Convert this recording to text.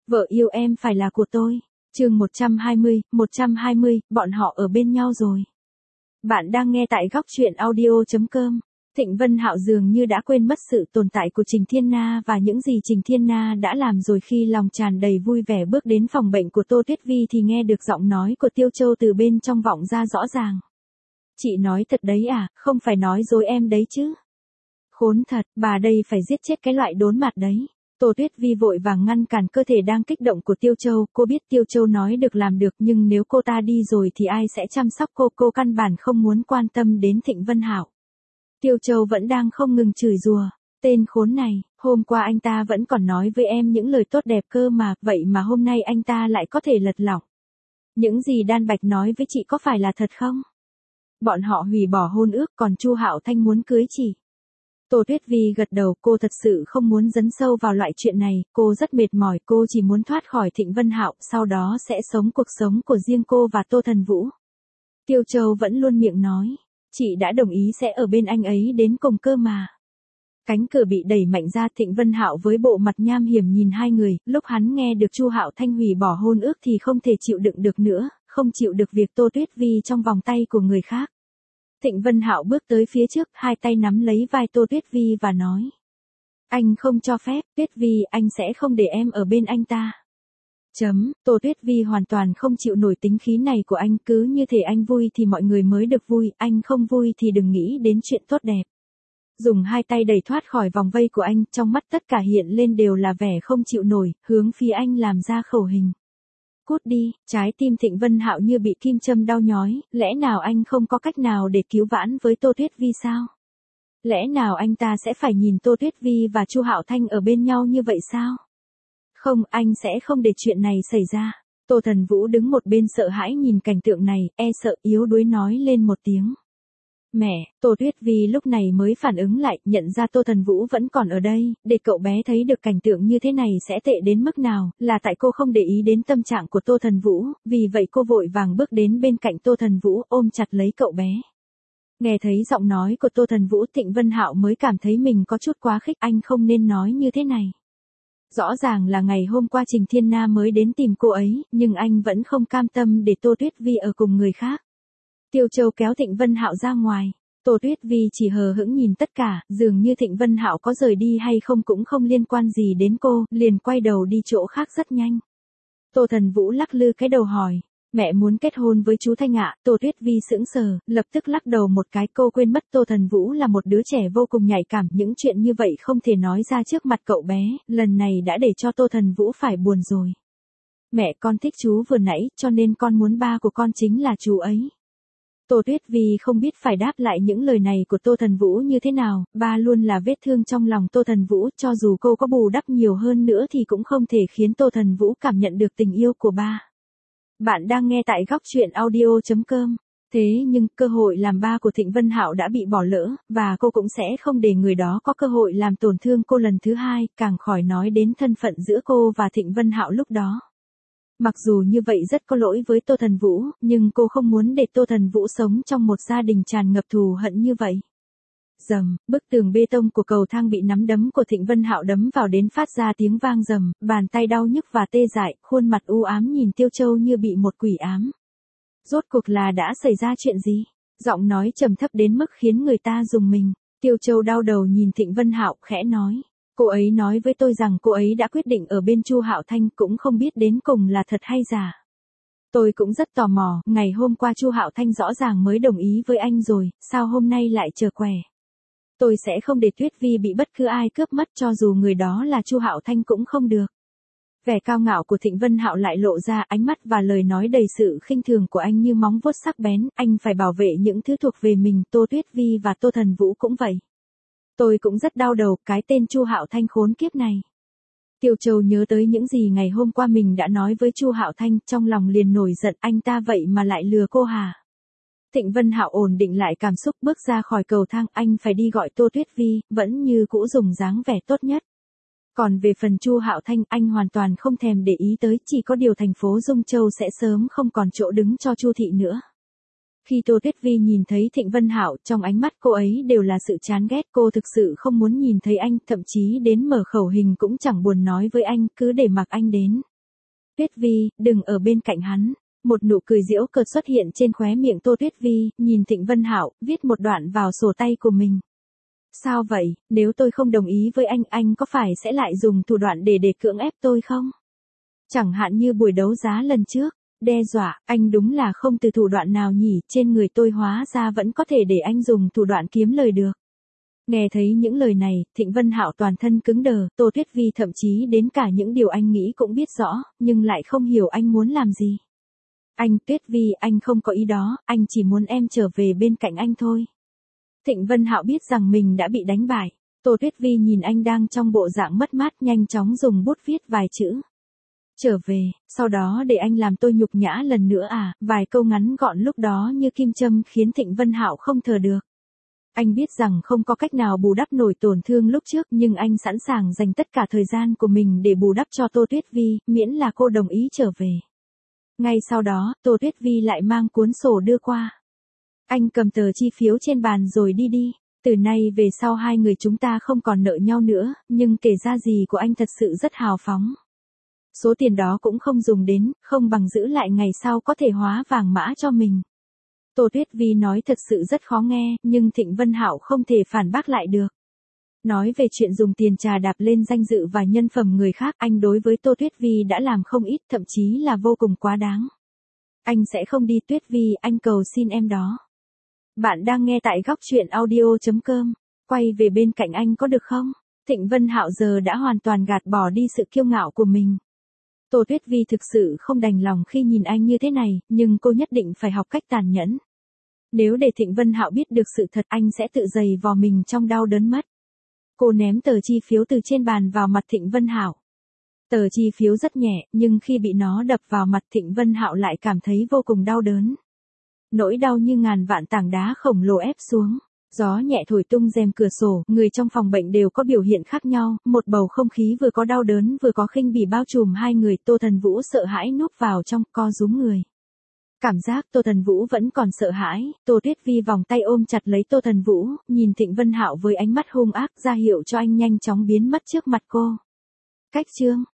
Vợ yêu em phải là của tôi. Chương 120, bọn họ ở bên nhau rồi. Bạn đang nghe tại góc truyện audio.com. Thịnh Vân Hạo dường như đã quên mất sự tồn tại của Trình Thiên Na và những gì Trình Thiên Na đã làm rồi. Khi lòng tràn đầy vui vẻ bước đến phòng bệnh của Tô Tuyết Vi thì nghe được giọng nói của Tiêu Châu từ bên trong vọng ra rõ ràng. Chị nói thật đấy à, không phải nói dối em đấy chứ. Khốn thật, bà đây phải giết chết cái loại đốn mặt đấy. Tô Tuyết Vi vội vàng ngăn cản cơ thể đang kích động của Tiêu Châu, cô biết Tiêu Châu nói được làm được nhưng nếu cô ta đi rồi thì ai sẽ chăm sóc cô căn bản không muốn quan tâm đến Thịnh Vân Hạo. Tiêu Châu vẫn đang không ngừng chửi rủa, tên khốn này, hôm qua anh ta vẫn còn nói với em những lời tốt đẹp cơ mà, vậy mà hôm nay anh ta lại có thể lật lọng. Những gì Đan Bạch nói với chị có phải là thật không? Bọn họ hủy bỏ hôn ước còn Chu Hạo Thanh muốn cưới chị. Tô Tuyết Vi gật đầu, cô thật sự không muốn dấn sâu vào loại chuyện này, cô rất mệt mỏi, cô chỉ muốn thoát khỏi Thịnh Vân Hạo, sau đó sẽ sống cuộc sống của riêng cô và Tô Thần Vũ. Tiêu Châu vẫn luôn miệng nói, chị đã đồng ý sẽ ở bên anh ấy đến cùng cơ mà. Cánh cửa bị đẩy mạnh ra, Thịnh Vân Hạo với bộ mặt nham hiểm nhìn hai người, lúc hắn nghe được Chu Hạo Thanh hủy bỏ hôn ước thì không thể chịu đựng được nữa, không chịu được việc Tô Tuyết Vi trong vòng tay của người khác. Thịnh Vân Hạo bước tới phía trước, hai tay nắm lấy vai Tô Tuyết Vi và nói. Anh không cho phép, Tuyết Vi, anh sẽ không để em ở bên anh ta. Tô Tuyết Vi hoàn toàn không chịu nổi tính khí này của anh, cứ như thể anh vui thì mọi người mới được vui, anh không vui thì đừng nghĩ đến chuyện tốt đẹp. Dùng hai tay đẩy thoát khỏi vòng vây của anh, trong mắt tất cả hiện lên đều là vẻ không chịu nổi, hướng phía anh làm ra khẩu hình. Cút đi, trái tim Thịnh Vân Hạo như bị kim châm đau nhói, lẽ nào anh không có cách nào để cứu vãn với Tô Tuyết Vi sao? Lẽ nào anh ta sẽ phải nhìn Tô Tuyết Vi và Chu Hạo Thanh ở bên nhau như vậy sao? Không, anh sẽ không để chuyện này xảy ra. Tô Thần Vũ đứng một bên sợ hãi nhìn cảnh tượng này, sợ yếu đuối nói lên một tiếng. Mẹ, Tô Tuyết Vi lúc này mới phản ứng lại, nhận ra Tô Thần Vũ vẫn còn ở đây, để cậu bé thấy được cảnh tượng như thế này sẽ tệ đến mức nào, là tại cô không để ý đến tâm trạng của Tô Thần Vũ, vì vậy cô vội vàng bước đến bên cạnh Tô Thần Vũ ôm chặt lấy cậu bé. Nghe thấy giọng nói của Tô Thần Vũ, Thịnh Vân Hạo mới cảm thấy mình có chút quá khích, anh không nên nói như thế này. Rõ ràng là ngày hôm qua Trình Thiên Na mới đến tìm cô ấy, nhưng anh vẫn không cam tâm để Tô Tuyết Vi ở cùng người khác. Tiêu Châu kéo Thịnh Vân Hạo ra ngoài. Tô Tuyết Vi chỉ hờ hững nhìn tất cả, dường như Thịnh Vân Hạo có rời đi hay không cũng không liên quan gì đến cô, liền quay đầu đi chỗ khác rất nhanh. Tô Thần Vũ lắc lư cái đầu hỏi, mẹ muốn kết hôn với chú Thanh ạ? Tô Tuyết Vi sững sờ, lập tức lắc đầu một cái, cô quên mất Tô Thần Vũ là một đứa trẻ vô cùng nhạy cảm, những chuyện như vậy không thể nói ra trước mặt cậu bé, lần này đã để cho Tô Thần Vũ phải buồn rồi. Mẹ, con thích chú vừa nãy, cho nên con muốn ba của con chính là chú ấy. Tô Tuyết Vi không biết phải đáp lại những lời này của Tô Thần Vũ như thế nào, ba luôn là vết thương trong lòng Tô Thần Vũ, cho dù cô có bù đắp nhiều hơn nữa thì cũng không thể khiến Tô Thần Vũ cảm nhận được tình yêu của ba. Bạn đang nghe tại góc truyện audio.com. Thế nhưng, cơ hội làm ba của Thịnh Vân Hạo đã bị bỏ lỡ, và cô cũng sẽ không để người đó có cơ hội làm tổn thương cô lần thứ hai, càng khỏi nói đến thân phận giữa cô và Thịnh Vân Hạo lúc đó. Mặc dù như vậy rất có lỗi với Tô Thần Vũ, nhưng cô không muốn để Tô Thần Vũ sống trong một gia đình tràn ngập thù hận như vậy. Rầm, bức tường bê tông của cầu thang bị nắm đấm của Thịnh Vân Hạo đấm vào đến phát ra tiếng vang rầm, bàn tay đau nhức và tê dại, khuôn mặt u ám nhìn Tiêu Châu như bị một quỷ ám. Rốt cuộc là đã xảy ra chuyện gì? Giọng nói trầm thấp đến mức khiến người ta rùng mình. Tiêu Châu đau đầu nhìn Thịnh Vân Hạo, khẽ nói. Cô ấy nói với tôi rằng cô ấy đã quyết định ở bên Chu Hạo Thanh, cũng không biết đến cùng là thật hay giả. Tôi cũng rất tò mò, ngày hôm qua Chu Hạo Thanh rõ ràng mới đồng ý với anh rồi, sao hôm nay lại trở què? Tôi sẽ không để Tuyết Vi bị bất cứ ai cướp mất, cho dù người đó là Chu Hạo Thanh cũng không được. Vẻ cao ngạo của Thịnh Vân Hạo lại lộ ra, ánh mắt và lời nói đầy sự khinh thường của anh như móng vuốt sắc bén, anh phải bảo vệ những thứ thuộc về mình, Tô Tuyết Vi và Tô Thần Vũ cũng vậy. Tôi cũng rất đau đầu, cái tên Chu Hạo Thanh khốn kiếp này. Tiêu Châu nhớ tới những gì ngày hôm qua mình đã nói với Chu Hạo Thanh, trong lòng liền nổi giận, anh ta vậy mà lại lừa cô hả? Thịnh Vân Hạo ổn định lại cảm xúc, bước ra khỏi cầu thang, anh phải đi gọi Tô Tuyết Vi, vẫn như cũ dùng dáng vẻ tốt nhất. Còn về phần Chu Hạo Thanh, anh hoàn toàn không thèm để ý tới, chỉ có điều thành phố Dung Châu sẽ sớm không còn chỗ đứng cho Chu thị nữa. Khi Tô Tuyết Vi nhìn thấy Thịnh Vân Hạo, trong ánh mắt cô ấy đều là sự chán ghét, cô thực sự không muốn nhìn thấy anh, thậm chí đến mở khẩu hình cũng chẳng buồn nói với anh, cứ để mặc anh đến. Tuyết Vi, đừng ở bên cạnh hắn. Một nụ cười giễu cợt xuất hiện trên khóe miệng Tô Tuyết Vi, nhìn Thịnh Vân Hạo, viết một đoạn vào sổ tay của mình. Sao vậy, nếu tôi không đồng ý với anh có phải sẽ lại dùng thủ đoạn để cưỡng ép tôi không? Chẳng hạn như buổi đấu giá lần trước, đe dọa, anh đúng là không từ thủ đoạn nào nhỉ, trên người tôi hóa ra vẫn có thể để anh dùng thủ đoạn kiếm lời được. Nghe thấy những lời này, Thịnh Vân Hạo toàn thân cứng đờ, Tô Tuyết Vi thậm chí đến cả những điều anh nghĩ cũng biết rõ, nhưng lại không hiểu anh muốn làm gì. Anh, Tuyết Vi, anh không có ý đó, anh chỉ muốn em trở về bên cạnh anh thôi. Thịnh Vân Hạo biết rằng mình đã bị đánh bại. Tô Tuyết Vi nhìn anh đang trong bộ dạng mất mát, nhanh chóng dùng bút viết vài chữ. Trở về, sau đó để anh làm tôi nhục nhã lần nữa à, vài câu ngắn gọn lúc đó như kim châm khiến Thịnh Vân Hạo không thở được. Anh biết rằng không có cách nào bù đắp nổi tổn thương lúc trước, nhưng anh sẵn sàng dành tất cả thời gian của mình để bù đắp cho Tô Tuyết Vi, miễn là cô đồng ý trở về. Ngay sau đó, Tô Tuyết Vi lại mang cuốn sổ đưa qua. Anh cầm tờ chi phiếu trên bàn rồi đi đi. Từ nay về sau hai người chúng ta không còn nợ nhau nữa, nhưng kể ra gì của anh thật sự rất hào phóng. Số tiền đó cũng không dùng đến, không bằng giữ lại ngày sau có thể hóa vàng mã cho mình. Tô Tuyết Vi nói thật sự rất khó nghe, nhưng Thịnh Vân Hạo không thể phản bác lại được. Nói về chuyện dùng tiền trà đạp lên danh dự và nhân phẩm người khác, anh đối với Tô Tuyết Vi đã làm không ít, thậm chí là vô cùng quá đáng. Anh sẽ không đi Tuyết Vi, anh cầu xin em đó. Bạn đang nghe tại góc truyện audio.com. Quay về bên cạnh anh có được không? Thịnh Vân Hạo giờ đã hoàn toàn gạt bỏ đi sự kiêu ngạo của mình. Tô Tuyết Vi thực sự không đành lòng khi nhìn anh như thế này, nhưng cô nhất định phải học cách tàn nhẫn. Nếu để Thịnh Vân Hạo biết được sự thật, anh sẽ tự giày vò mình trong đau đớn mất. Cô ném tờ chi phiếu từ trên bàn vào mặt Thịnh Vân Hạo. Tờ chi phiếu rất nhẹ, nhưng khi bị nó đập vào mặt Thịnh Vân Hạo lại cảm thấy vô cùng đau đớn. Nỗi đau như ngàn vạn tảng đá khổng lồ ép xuống. Gió nhẹ thổi tung rèm cửa sổ, người trong phòng bệnh đều có biểu hiện khác nhau, một bầu không khí vừa có đau đớn vừa có khinh bỉ bao trùm hai người. Tô Thần Vũ sợ hãi núp vào trong, co rúm người. Cảm giác Tô Thần Vũ vẫn còn sợ hãi, Tô Tuyết Vi vòng tay ôm chặt lấy Tô Thần Vũ, nhìn Thịnh Vân Hạo với ánh mắt hung ác ra hiệu cho anh nhanh chóng biến mất trước mặt cô. Cách chương